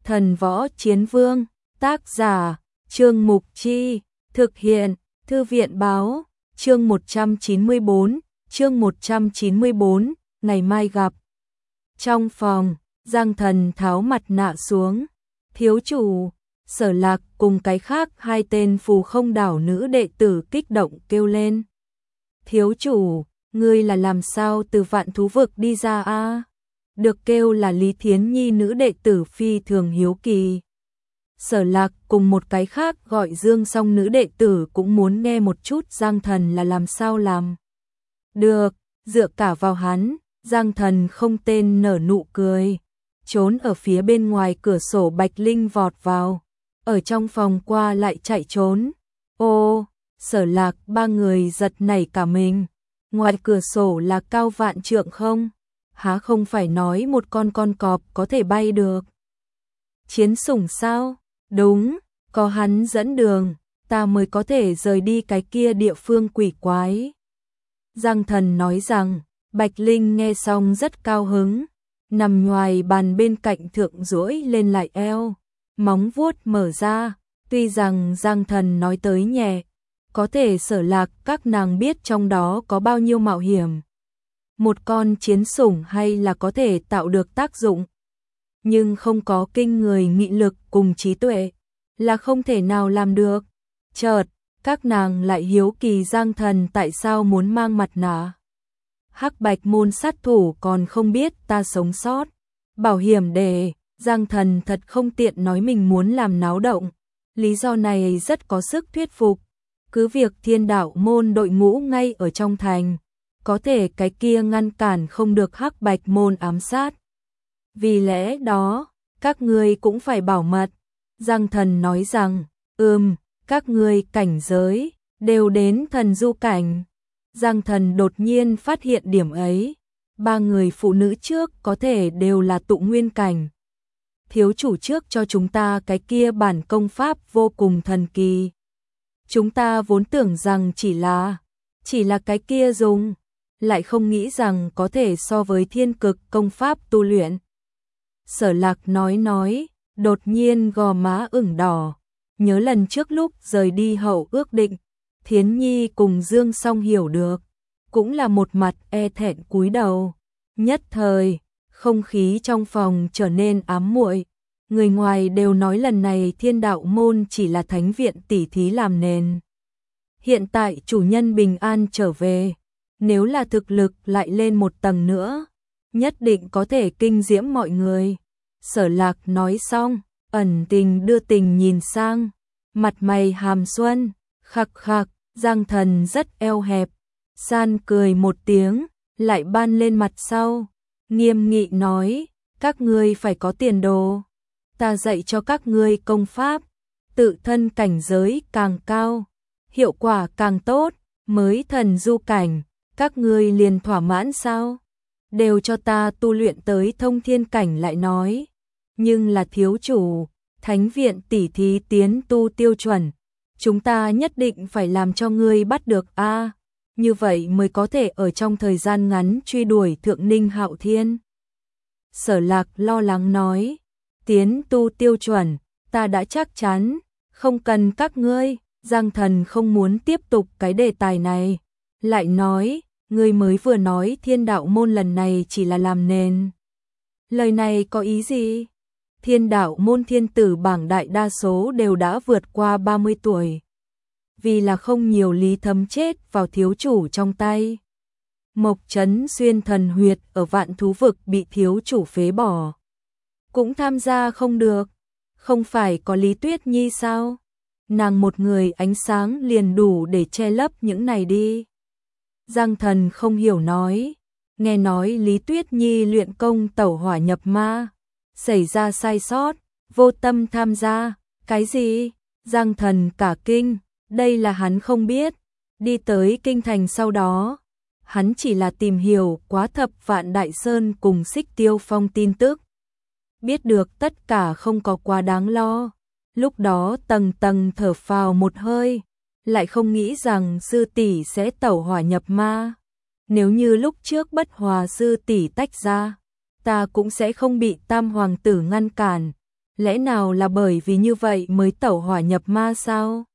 Thần Võ Chiến Vương, tác giả, Trương Mục Chi, thực hiện, Thư viện Báo, chương 194, ngày mai gặp. Trong phòng, Giang Thần tháo mặt nạ xuống, thiếu chủ, Sở Lạc cùng cái khác hai tên phù không đảo nữ đệ tử kích động kêu lên. Thiếu chủ, ngươi là làm sao từ Vạn Thú Vực đi ra a? Được kêu là Lý Thiến Nhi nữ đệ tử phi thường hiếu kỳ. Sở Lạc cùng một cái khác gọi Dương Song nữ đệ tử cũng muốn nghe một chút Giang Thần là làm sao làm. Được, dựa cả vào hắn, Giang Thần không tên nở nụ cười. Trốn ở phía bên ngoài cửa sổ Bạch Linh vọt vào, ở trong phòng qua lại chạy trốn. Ô, Sở Lạc ba người giật nảy cả mình. Ngoài cửa sổ là cao vạn trượng không? Há không phải nói một con cọp có thể bay được. Chiến sủng sao? Đúng, có hắn dẫn đường, ta mới có thể rời đi cái kia địa phương quỷ quái. Giang Thần nói rằng, Bạch Linh nghe xong rất cao hứng, nằm ngoài bàn bên cạnh thượng duỗi lên lại eo, móng vuốt mở ra, tuy rằng Giang Thần nói tới nhẹ, có thể Sở Lạc các nàng biết trong đó có bao nhiêu mạo hiểm. Một con chiến sủng hay là có thể tạo được tác dụng, nhưng không có kinh người nghị lực cùng trí tuệ, là không thể nào làm được. Chợt, các nàng lại hiếu kỳ Giang Thần tại sao muốn mang mặt nạ. Hắc Bạch môn sát thủ còn không biết ta sống sót. Bảo hiểm đề, Giang Thần thật không tiện nói mình muốn làm náo động. Lý do này rất có sức thuyết phục. Cứ việc Thiên Đạo môn đội ngũ ngay ở trong thành, có thể cái kia ngăn cản không được Hắc Bạch môn ám sát. Vì lẽ đó, các ngươi cũng phải bảo mật. Giang Thần nói rằng, các ngươi cảnh giới, đều đến thần du cảnh. Giang Thần đột nhiên phát hiện điểm ấy. Ba người phụ nữ trước có thể đều là tụ nguyên cảnh. Thiếu chủ trước cho chúng ta cái kia bản công pháp vô cùng thần kỳ. Chúng ta vốn tưởng rằng chỉ là cái kia dùng, lại không nghĩ rằng có thể so với thiên cực công pháp tu luyện. Sở Lạc nói, đột nhiên gò má ửng đỏ, nhớ lần trước lúc rời đi hậu ước định, Thiến Nhi cùng Dương Song hiểu được, cũng là một mặt e thẹn cúi đầu. Nhất thời, không khí trong phòng trở nên ám muội. Người ngoài đều nói lần này Thiên Đạo môn chỉ là thánh viện tỉ thí làm nền. Hiện tại chủ nhân bình an trở về, nếu là thực lực lại lên một tầng nữa, nhất định có thể kinh diễm mọi người. Sở Lạc nói xong, ẩn tình đưa tình nhìn sang, mặt mày hàm xuân, khặc khặc, Giang Thần rất eo hẹp, san cười một tiếng, lại ban lên mặt sau, nghiêm nghị nói, các ngươi phải có tiền đồ, ta dạy cho các ngươi công pháp, tự thân cảnh giới càng cao, hiệu quả càng tốt, mới thần du cảnh, các ngươi liền thỏa mãn sao? Đều cho ta tu luyện tới thông thiên cảnh lại nói, nhưng là thiếu chủ, thánh viện tỉ thí tiến tu tiêu chuẩn, chúng ta nhất định phải làm cho ngươi bắt được a, như vậy mới có thể ở trong thời gian ngắn truy đuổi Thượng Ninh Hạo Thiên. Sở Lạc lo lắng nói, tiến tu tiêu chuẩn, ta đã chắc chắn, không cần các ngươi. Giang Thần không muốn tiếp tục cái đề tài này, lại nói, ngươi mới vừa nói Thiên Đạo môn lần này chỉ là làm nền. Lời này có ý gì? Thiên Đạo môn thiên tử bảng đại đa số đều đã vượt qua 30 tuổi. Vì là không nhiều lý thấm chết vào thiếu chủ trong tay. Mộc Trấn Xuyên thần huyệt ở Vạn Thú Vực bị thiếu chủ phế bỏ. Cũng tham gia không được, không phải có Lý Tuyết Nhi sao? Nàng một người ánh sáng liền đủ để che lấp những này đi. Giang Thần không hiểu nói, nghe nói Lý Tuyết Nhi luyện công tẩu hỏa nhập ma, xảy ra sai sót, vô tâm tham gia, cái gì? Giang Thần cả kinh, đây là hắn không biết, đi tới kinh thành sau đó, hắn chỉ là tìm hiểu quá Thập Vạn Đại Sơn cùng Xích Tiêu Phong tin tức. Biết được tất cả không có quá đáng lo. Lúc đó tầng tầng thở phào một hơi, lại không nghĩ rằng sư tỷ sẽ tẩu hỏa nhập ma. Nếu như lúc trước Bất Hòa sư tỷ tách ra, ta cũng sẽ không bị Tam hoàng tử ngăn cản. Lẽ nào là bởi vì như vậy mới tẩu hỏa nhập ma sao?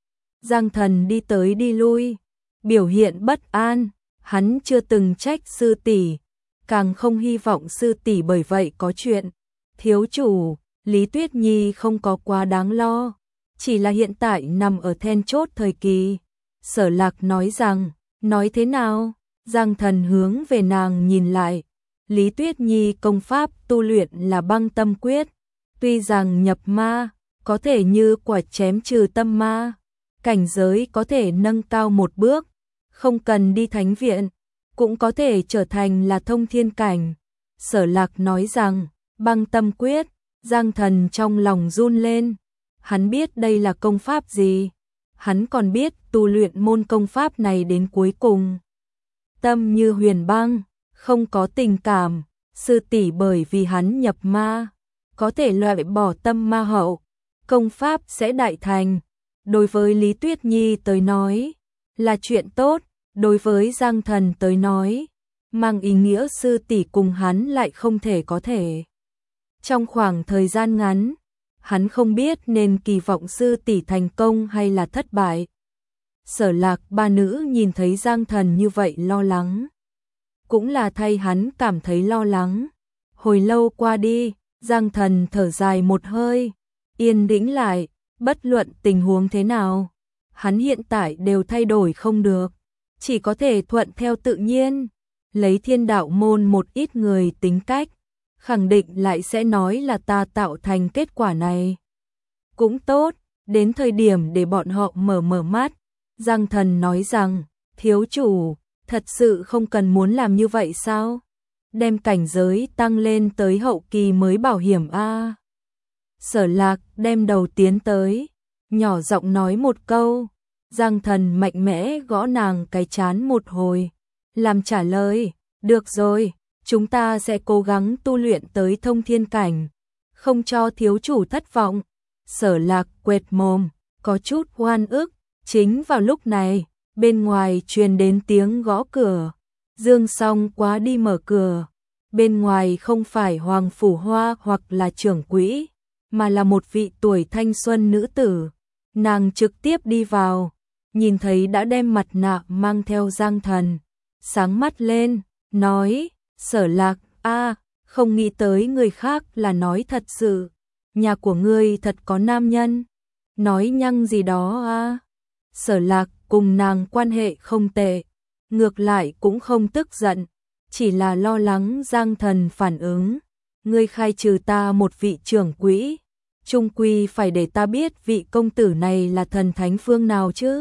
Giang Thần đi tới đi lui, biểu hiện bất an, hắn chưa từng trách sư tỷ, càng không hy vọng sư tỷ bởi vậy có chuyện. Thiếu chủ, Lý Tuyết Nhi không có quá đáng lo, chỉ là hiện tại nằm ở then chốt thời kỳ. Sở Lạc nói rằng, nói thế nào? Giang Thần hướng về nàng nhìn lại. Lý Tuyết Nhi công pháp tu luyện là Băng Tâm Quyết, tuy rằng nhập ma, có thể như quả chém trừ tâm ma, cảnh giới có thể nâng cao một bước, không cần đi thánh viện, cũng có thể trở thành là thông thiên cảnh. Sở Lạc nói rằng, Băng Tâm Quyết, Giang Thần trong lòng run lên, hắn biết đây là công pháp gì, hắn còn biết tu luyện môn công pháp này đến cuối cùng. Tâm như huyền băng, không có tình cảm, sư tỷ bởi vì hắn nhập ma, có thể loại bỏ tâm ma hậu, công pháp sẽ đại thành. Đối với Lý Tuyết Nhi tới nói, là chuyện tốt, đối với Giang Thần tới nói, mang ý nghĩa sư tỷ cùng hắn lại không thể có thể. Trong khoảng thời gian ngắn, hắn không biết nên kỳ vọng sư tỷ thành công hay là thất bại. Sở Lạc ba nữ nhìn thấy Giang Thần như vậy lo lắng, cũng là thay hắn cảm thấy lo lắng. Hồi lâu qua đi, Giang Thần thở dài một hơi, yên tĩnh lại, bất luận tình huống thế nào, hắn hiện tại đều thay đổi không được, chỉ có thể thuận theo tự nhiên. Lấy Thiên Đạo môn một ít người tính cách, khẳng định lại sẽ nói là ta tạo thành kết quả này. Cũng tốt, đến thời điểm để bọn họ mở mắt. Giang Thần nói rằng, thiếu chủ, thật sự không cần muốn làm như vậy sao? Đem cảnh giới tăng lên tới hậu kỳ mới bảo hiểm a. Sở Lạc đem đầu tiến tới, nhỏ giọng nói một câu. Giang Thần mạnh mẽ gõ nàng cái trán một hồi, làm trả lời, được rồi, chúng ta sẽ cố gắng tu luyện tới thông thiên cảnh, không cho thiếu chủ thất vọng. Sở Lạc quệt mồm, có chút oan ức. Chính vào lúc này, bên ngoài truyền đến tiếng gõ cửa. Dương Song quá đi mở cửa. Bên ngoài không phải Hoàng Phủ Hoa hoặc là trưởng quỹ, mà là một vị tuổi thanh xuân nữ tử. Nàng trực tiếp đi vào, nhìn thấy đã đem mặt nạ mang theo Giang Thần, sáng mắt lên, nói, Sở Lạc, không nghĩ tới người khác là nói thật sự, nhà của ngươi thật có nam nhân, nói nhăng gì đó a. Sở Lạc cùng nàng quan hệ không tệ, ngược lại cũng không tức giận, chỉ là lo lắng Giang Thần phản ứng. Ngươi khai trừ ta một vị trưởng quỹ, chung quy phải để ta biết vị công tử này là thần thánh phương nào chứ.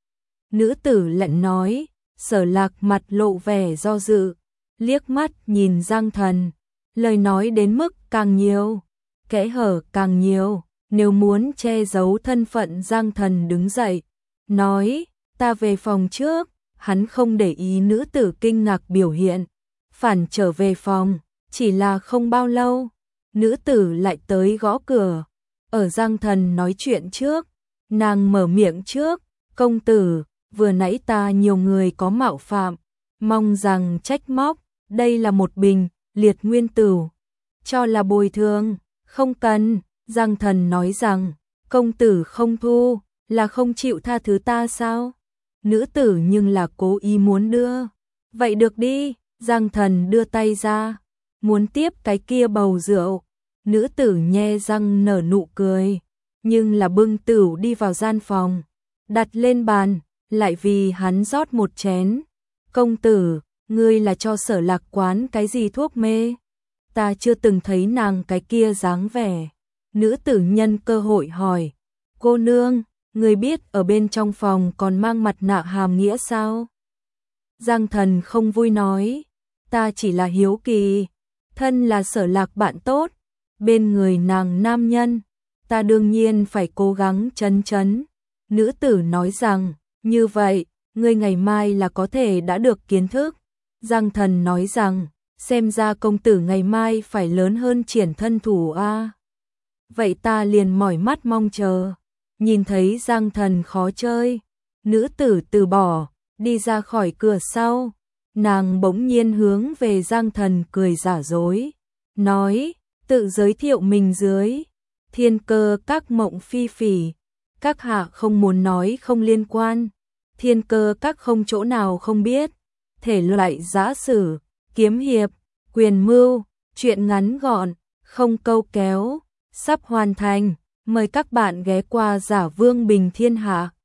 Nữ tử lạnh nói. Sở Lạc mặt lộ vẻ do dự, liếc mắt nhìn Giang Thần, lời nói đến mức càng nhiều, kẽ hở càng nhiều. Nếu muốn che giấu thân phận, Giang Thần đứng dậy, nói, ta về phòng trước. Hắn không để ý nữ tử kinh ngạc biểu hiện, phản trở về phòng. Chỉ là không bao lâu, nữ tử lại tới gõ cửa. Ở Giang Thần nói chuyện trước, nàng mở miệng trước, công tử, vừa nãy ta nhiều người có mạo phạm, mong rằng trách móc, đây là một bình liệt nguyên tửu, cho là bồi thường. Không cần. Giang Thần nói rằng, công tử không thu, là không chịu tha thứ ta sao? Nữ tử nhưng là cố ý muốn đưa. Vậy được đi. Giang Thần đưa tay ra, muốn tiếp cái kia bầu rượu. Nữ tử nhe răng nở nụ cười, nhưng là bưng tửu đi vào gian phòng, đặt lên bàn, lại vì hắn rót một chén. Công tử, ngươi là cho Sở Lạc quán cái gì thuốc mê? Ta chưa từng thấy nàng cái kia dáng vẻ. Nữ tử nhân cơ hội hỏi, cô nương, ngươi biết ở bên trong phòng còn mang mặt nạ hàm nghĩa sao? Giang Thần không vui nói, ta chỉ là hiếu kỳ, thân là Sở Lạc bạn tốt, bên người nàng nam nhân, ta đương nhiên phải cố gắng chấn. Nữ tử nói rằng, như vậy, ngươi ngày mai là có thể đã được kiến thức. Giang Thần nói rằng, xem ra công tử ngày mai phải lớn hơn triển thân thủ a. Vậy ta liền mỏi mắt mong chờ. Nhìn thấy Giang Thần khó chơi, nữ tử từ bỏ, đi ra khỏi cửa sau. Nàng bỗng nhiên hướng về Giang Thần cười giả dối, nói, tự giới thiệu mình dưới. Thiên Cơ Các mộng phi phỉ, các hạ không muốn nói không liên quan. Thiên Cơ Các không chỗ nào không biết, thể loại giã sử, kiếm hiệp, quyền mưu, truyện ngắn gọn, không câu kéo, sắp hoàn thành, mời các bạn ghé qua Giả Vương Bình Thiên Hạ.